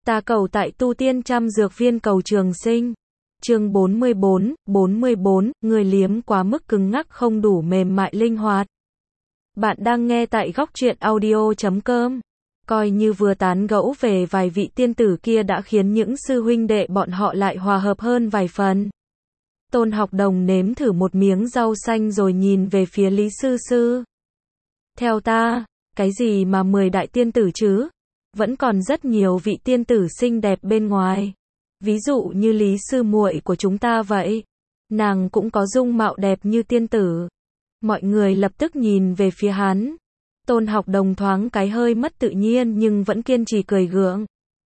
Ta cầu tại tu tiên trăm dược viên cầu trường sinh. Chương 44, người liếm quá mức cứng ngắc không đủ mềm mại linh hoạt. Bạn đang nghe tại góc truyện audio.com. Coi như vừa tán gẫu về vài vị tiên tử kia đã khiến những sư huynh đệ bọn họ lại hòa hợp hơn vài phần. Tôn Học Đồng nếm thử một miếng rau xanh rồi nhìn về phía Lý Sư Sư. Theo ta, cái gì mà 10 đại tiên tử chứ? Vẫn còn rất nhiều vị tiên tử xinh đẹp bên ngoài. Ví dụ như Lý sư muội của chúng ta vậy. Nàng cũng có dung mạo đẹp như tiên tử. Mọi người lập tức nhìn về phía hắn. Tôn Học Đồng thoáng cái hơi mất tự nhiên nhưng vẫn kiên trì cười gượng.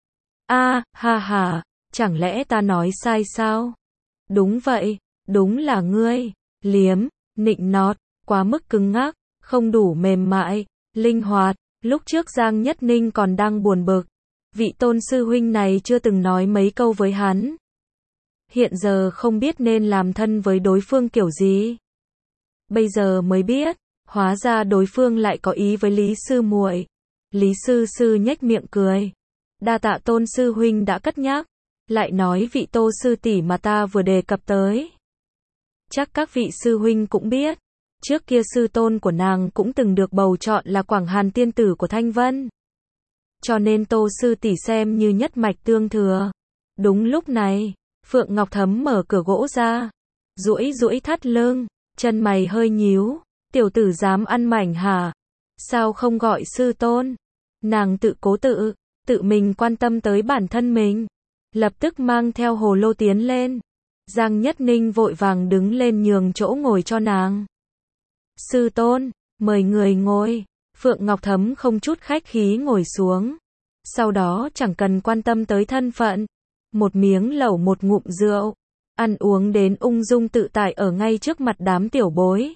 Ha ha, chẳng lẽ ta nói sai sao? Đúng vậy, đúng là ngươi. Liếm, nịnh nọt, quá mức cứng ngắc, không đủ mềm mại, linh hoạt. Lúc trước Giang Nhất Ninh còn đang buồn bực. Vị Tôn sư huynh này chưa từng nói mấy câu với hắn. Hiện giờ không biết nên làm thân với đối phương kiểu gì. Bây giờ mới biết, hóa ra đối phương lại có ý với Lý sư muội. Lý sư sư nhếch miệng cười. Đa tạ Tôn sư huynh đã cất nhắc. Lại nói vị Tô sư tỷ mà ta vừa đề cập tới. Chắc các vị sư huynh cũng biết. Trước kia sư tôn của nàng cũng từng được bầu chọn là Quảng Hàn tiên tử của Thanh Vân. Cho nên Tô sư tỷ xem như nhất mạch tương thừa. Đúng lúc này, Phượng Ngọc Thấm mở cửa gỗ ra. Duỗi thắt lưng, chân mày hơi nhíu. Tiểu tử dám ăn mảnh hả? Sao không gọi sư tôn? Nàng tự cố tự mình quan tâm tới bản thân mình. Lập tức mang theo hồ lô tiến lên. Giang Nhất Ninh vội vàng đứng lên nhường chỗ ngồi cho nàng. Sư tôn, mời người ngồi. Phượng Ngọc Thấm không chút khách khí ngồi xuống. Sau đó chẳng cần quan tâm tới thân phận. Một miếng lẩu một ngụm rượu. Ăn uống đến ung dung tự tại ở ngay trước mặt đám tiểu bối.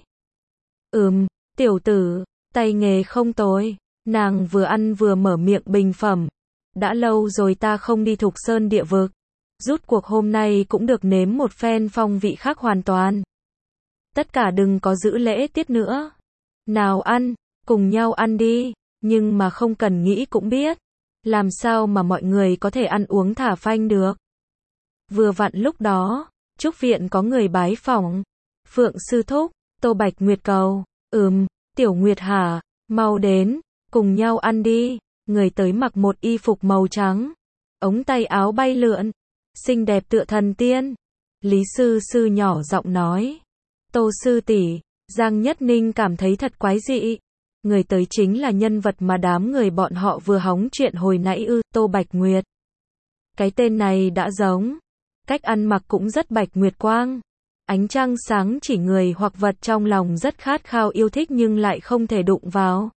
Tiểu tử, tay nghề không tồi. Nàng vừa ăn vừa mở miệng bình phẩm. Đã lâu rồi ta không đi Thục Sơn địa vực. Rút cuộc hôm nay cũng được nếm một phen phong vị khác hoàn toàn. Tất cả đừng có giữ lễ tiết nữa. Nào ăn, cùng nhau ăn đi. Nhưng mà không cần nghĩ cũng biết. Làm sao mà mọi người có thể ăn uống thả phanh được. Vừa vặn lúc đó, trúc viện có người bái phỏng. Phượng sư thúc, Tô Bạch Nguyệt cầu. Tiểu Nguyệt hả, mau đến, cùng nhau ăn đi. Người tới mặc một y phục màu trắng. Ống tay áo bay lượn. Xinh đẹp tựa thần tiên. Lý sư sư nhỏ giọng nói. Tô sư tỷ, Giang Nhất Ninh cảm thấy thật quái dị. Người tới chính là nhân vật mà đám người bọn họ vừa hóng chuyện hồi nãy Tô Bạch Nguyệt. Cái tên này đã giống. Cách ăn mặc cũng rất Bạch Nguyệt quang. Ánh trăng sáng chỉ người hoặc vật trong lòng rất khát khao yêu thích nhưng lại không thể đụng vào.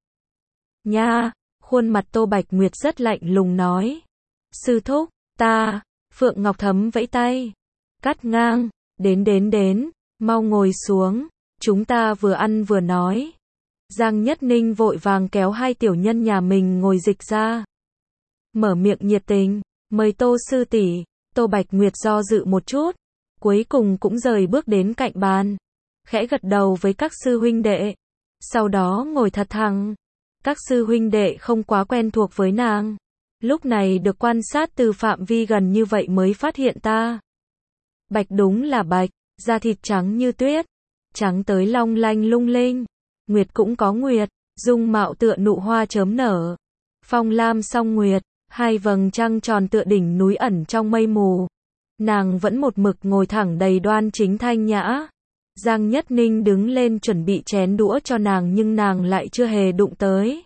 Nha, khuôn mặt Tô Bạch Nguyệt rất lạnh lùng nói. Sư thúc, ta, Phượng Ngọc Thấm vẫy tay. Cắt ngang, đến, mau ngồi xuống, chúng ta vừa ăn vừa nói. Giang Nhất Ninh vội vàng kéo hai tiểu nhân nhà mình ngồi dịch ra. Mở miệng nhiệt tình, mời Tô sư tỷ. Tô Bạch Nguyệt do dự một chút, cuối cùng cũng rời bước đến cạnh bàn. Khẽ gật đầu với các sư huynh đệ. Sau đó ngồi thật thẳng. Các sư huynh đệ không quá quen thuộc với nàng. Lúc này được quan sát từ phạm vi gần như vậy mới phát hiện ta. Bạch đúng là bạch, da thịt trắng như tuyết. Trắng tới long lanh lung linh. Nguyệt cũng có nguyệt, dung mạo tựa nụ hoa chớm nở. Phong lam song nguyệt, hai vầng trăng tròn tựa đỉnh núi ẩn trong mây mù. Nàng vẫn một mực ngồi thẳng đầy đoan chính thanh nhã. Giang Nhất Ninh đứng lên chuẩn bị chén đũa cho nàng nhưng nàng lại chưa hề đụng tới.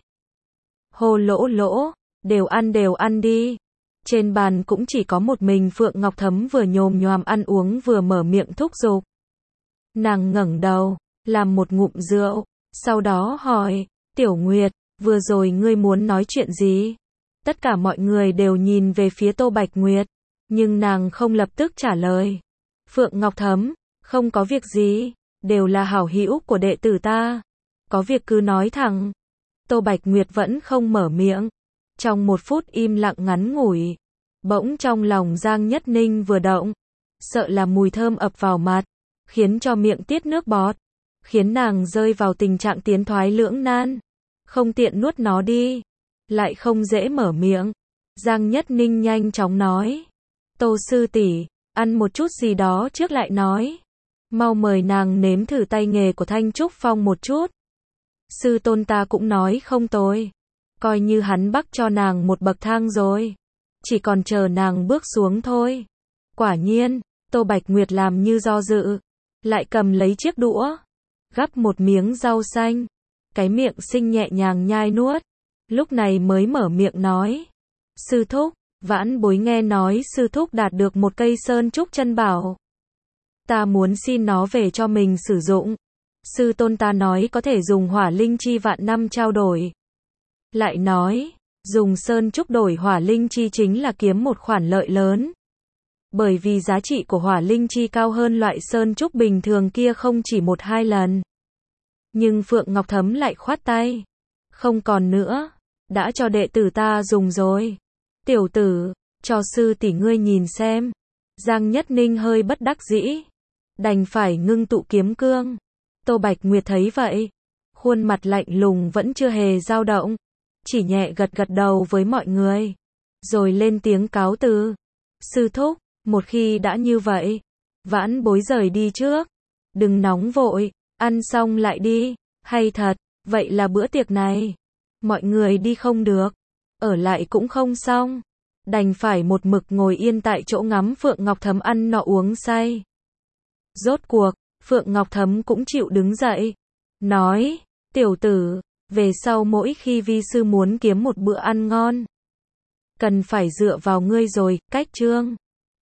Hồ lỗ, đều ăn đi. Trên bàn cũng chỉ có một mình Phượng Ngọc Thấm vừa nhồm nhoàm ăn uống vừa mở miệng thúc giục. Nàng ngẩng đầu, làm một ngụm rượu, sau đó hỏi, Tiểu Nguyệt, vừa rồi ngươi muốn nói chuyện gì? Tất cả mọi người đều nhìn về phía Tô Bạch Nguyệt, nhưng nàng không lập tức trả lời. Phượng Ngọc Thấm, không có việc gì, đều là hảo hữu của đệ tử ta. Có việc cứ nói thẳng. Tô Bạch Nguyệt vẫn không mở miệng. Trong một phút im lặng ngắn ngủi, bỗng trong lòng Giang Nhất Ninh vừa động, sợ là mùi thơm ập vào mặt, khiến cho miệng tiết nước bọt, khiến nàng rơi vào tình trạng tiến thoái lưỡng nan. Không tiện nuốt nó đi, lại không dễ mở miệng. Giang Nhất Ninh nhanh chóng nói. Tô sư tỷ, ăn một chút gì đó trước lại nói. Mau mời nàng nếm thử tay nghề của Thanh Trúc Phong một chút. Sư tôn ta cũng nói không tồi. Coi như hắn bắc cho nàng một bậc thang rồi. Chỉ còn chờ nàng bước xuống thôi. Quả nhiên, Tô Bạch Nguyệt làm như do dự. Lại cầm lấy chiếc đũa. Gắp một miếng rau xanh. Cái miệng xinh nhẹ nhàng nhai nuốt. Lúc này mới mở miệng nói. Sư thúc, vãn bối nghe nói sư thúc đạt được một cây sơn trúc chân bảo. Ta muốn xin nó về cho mình sử dụng. Sư tôn ta nói có thể dùng hỏa linh chi vạn năm trao đổi. Lại nói, dùng sơn trúc đổi hỏa linh chi chính là kiếm một khoản lợi lớn. Bởi vì giá trị của hỏa linh chi cao hơn loại sơn trúc bình thường kia không chỉ 1-2 lần. Nhưng Phượng Ngọc Thấm lại khoát tay. Không còn nữa, đã cho đệ tử ta dùng rồi. Tiểu tử, cho sư tỷ ngươi nhìn xem. Giang Nhất Ninh hơi bất đắc dĩ. Đành phải ngưng tụ kiếm cương. Tô Bạch Nguyệt thấy vậy. Khuôn mặt lạnh lùng vẫn chưa hề dao động. Chỉ nhẹ gật gật đầu với mọi người. Rồi lên tiếng cáo từ. Sư thúc, một khi đã như vậy. Vãn bối rời đi trước. Đừng nóng vội, ăn xong lại đi. Hay thật, vậy là bữa tiệc này. Mọi người đi không được. Ở lại cũng không xong. Đành phải một mực ngồi yên tại chỗ ngắm Phượng Ngọc Thấm ăn nọ uống say. Rốt cuộc, Phượng Ngọc Thấm cũng chịu đứng dậy. Nói, tiểu tử, về sau mỗi khi vi sư muốn kiếm một bữa ăn ngon. Cần phải dựa vào ngươi rồi, Cách Trương.